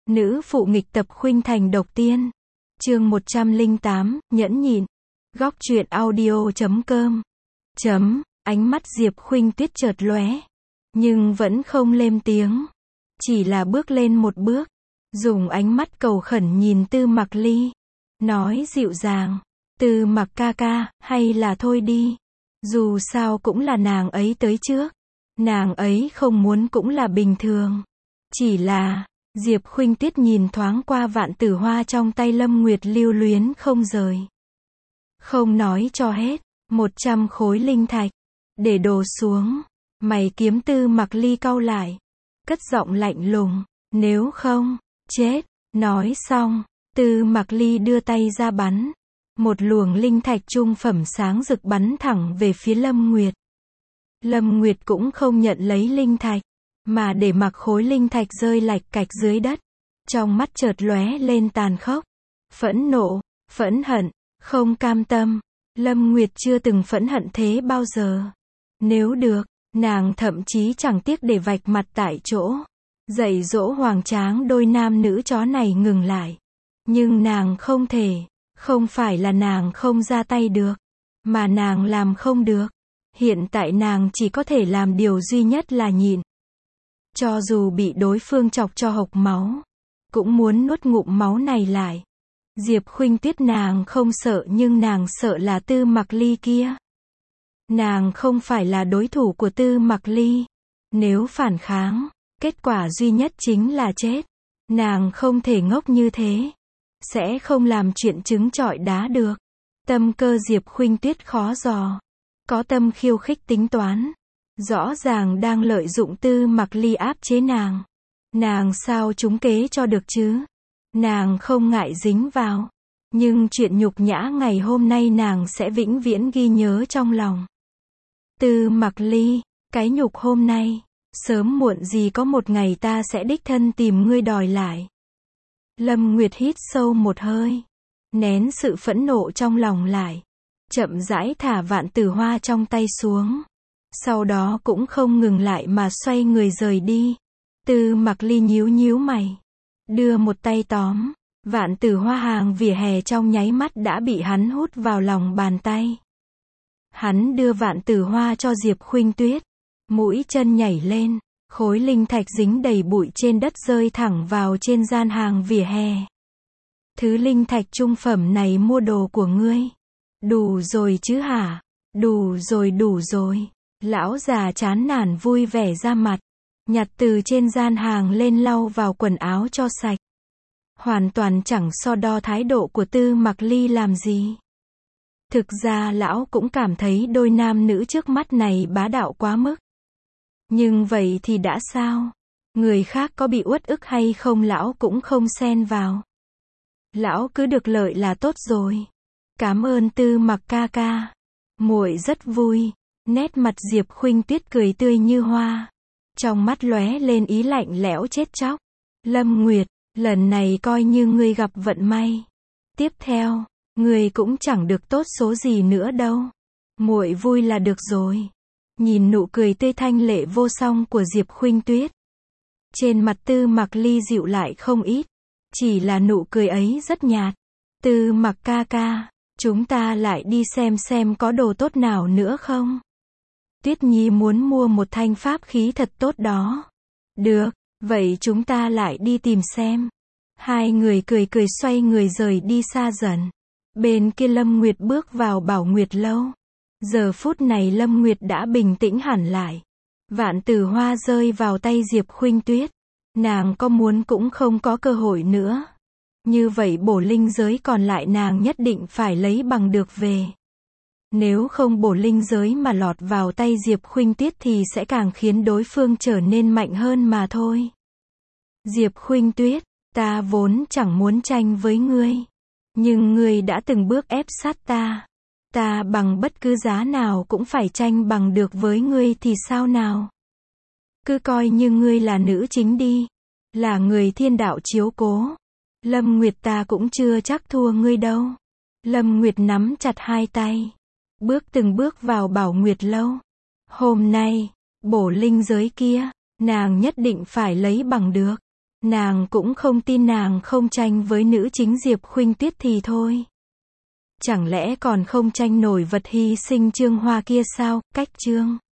Nữ phụ nghịch tập khuynh thành độc tiên. Chương 108, nhẫn nhịn. Góc truyện audio.com. Ánh mắt Diệp Khuynh Tuyết chợt lóe, nhưng vẫn không lên tiếng, chỉ là bước lên một bước, dùng ánh mắt cầu khẩn nhìn Tư Mặc Ly, nói dịu dàng, Tư Mặc ca ca, hay là thôi đi, dù sao cũng là nàng ấy tới trước, nàng ấy không muốn cũng là bình thường, chỉ là, Diệp Khuynh Tuyết nhìn thoáng qua vạn tử hoa trong tay Lâm Nguyệt lưu luyến không rời. Không nói cho hết, 100 khối linh thạch, để đồ xuống, mày kiếm Tư Mặc Ly cau lại, cất giọng lạnh lùng, nếu không, chết, nói xong, Tư Mặc Ly đưa tay ra bắn, một luồng linh thạch trung phẩm sáng rực bắn thẳng về phía Lâm Nguyệt. Lâm Nguyệt cũng không nhận lấy linh thạch, mà để mặc khối linh thạch rơi lạch cạch dưới đất, trong mắt chợt lóe lên tàn khốc, phẫn nộ, phẫn hận, không cam tâm. Lâm Nguyệt chưa từng phẫn hận thế bao giờ. Nếu được, nàng thậm chí chẳng tiếc để vạch mặt tại chỗ, dạy dỗ hoàng tráng đôi nam nữ chó này ngừng lại. Nhưng nàng không thể, không phải là nàng không ra tay được, mà nàng làm không được. Hiện tại nàng chỉ có thể làm điều duy nhất là nhịn. Cho dù bị đối phương chọc cho hộc máu, cũng muốn nuốt ngụm máu này lại. Diệp Khuynh Tuyết nàng không sợ, nhưng nàng sợ là Tư Mặc Ly kia. Nàng không phải là đối thủ của Tư Mặc Ly. Nếu phản kháng, kết quả duy nhất chính là chết. Nàng không thể ngốc như thế. Sẽ không làm chuyện trứng trọi đá được. Tâm cơ Diệp Khuynh Tuyết khó dò. Có tâm khiêu khích tính toán. Rõ ràng đang lợi dụng Tư Mặc Ly áp chế nàng. Nàng sao trúng kế cho được chứ? Nàng không ngại dính vào. Nhưng chuyện nhục nhã ngày hôm nay nàng sẽ vĩnh viễn ghi nhớ trong lòng. Tư Mặc Ly, cái nhục hôm nay, sớm muộn gì có một ngày ta sẽ đích thân tìm ngươi đòi lại. Lâm Nguyệt hít sâu một hơi, nén sự phẫn nộ trong lòng lại, chậm rãi thả vạn tử hoa trong tay xuống. Sau đó cũng không ngừng lại mà xoay người rời đi. Tư Mặc Ly nhíu nhíu mày, đưa một tay tóm, vạn tử hoa hàng vỉa hè trong nháy mắt đã bị hắn hút vào lòng bàn tay. Hắn đưa vạn tử hoa cho Diệp Khuynh Tuyết, mũi chân nhảy lên, khối linh thạch dính đầy bụi trên đất rơi thẳng vào trên gian hàng vỉa hè. Thứ linh thạch trung phẩm này mua đồ của ngươi. Đủ rồi chứ hả? Đủ rồi. Lão già chán nản vui vẻ ra mặt, nhặt từ trên gian hàng lên lau vào quần áo cho sạch. Hoàn toàn chẳng so đo thái độ của Tư Mặc Ly làm gì. Thực ra lão cũng cảm thấy đôi nam nữ trước mắt này bá đạo quá mức. Nhưng vậy thì đã sao? Người khác có bị uất ức hay không lão cũng không xen vào. Lão cứ được lợi là tốt rồi. Cảm ơn Tư Mặc ca ca. Muội rất vui. Nét mặt Diệp Khuynh Tuyết cười tươi như hoa. Trong mắt lóe lên ý lạnh lẽo chết chóc. Lâm Nguyệt, lần này coi như ngươi gặp vận may. Tiếp theo, ngươi cũng chẳng được tốt số gì nữa đâu. Muội vui là được rồi. Nhìn nụ cười tươi thanh lệ vô song của Diệp Khuynh Tuyết, trên mặt Tư Mặc Ly dịu lại không ít. Chỉ là nụ cười ấy rất nhạt. Tư Mặc ca ca, chúng ta lại đi xem có đồ tốt nào nữa không? Tuyết Nhi muốn mua một thanh pháp khí thật tốt đó. Được, vậy chúng ta lại đi tìm xem. Hai người cười cười xoay người rời đi xa dần. Bên kia Lâm Nguyệt bước vào Bảo Nguyệt lâu. Giờ phút này Lâm Nguyệt đã bình tĩnh hẳn lại. Vạn tử hoa rơi vào tay Diệp Khuynh Tuyết. Nàng có muốn cũng không có cơ hội nữa. Như vậy bổ linh giới còn lại nàng nhất định phải lấy bằng được về. Nếu không bổ linh giới mà lọt vào tay Diệp Khuynh Tuyết thì sẽ càng khiến đối phương trở nên mạnh hơn mà thôi. Diệp Khuynh Tuyết, ta vốn chẳng muốn tranh với ngươi. Nhưng ngươi đã từng bước ép sát ta. Ta bằng bất cứ giá nào cũng phải tranh bằng được với ngươi thì sao nào? Cứ coi như ngươi là nữ chính đi. Là người thiên đạo chiếu cố. Lâm Nguyệt ta cũng chưa chắc thua ngươi đâu. Lâm Nguyệt nắm chặt hai tay, bước từng bước vào Bảo Nguyệt lâu. Hôm nay, bổ linh giới kia, nàng nhất định phải lấy bằng được. Nàng cũng không tin nàng không tranh với nữ chính Diệp Khuynh Tuyết thì thôi. Chẳng lẽ còn không tranh nổi vật hy sinh Trương Hoa kia sao, cách Trương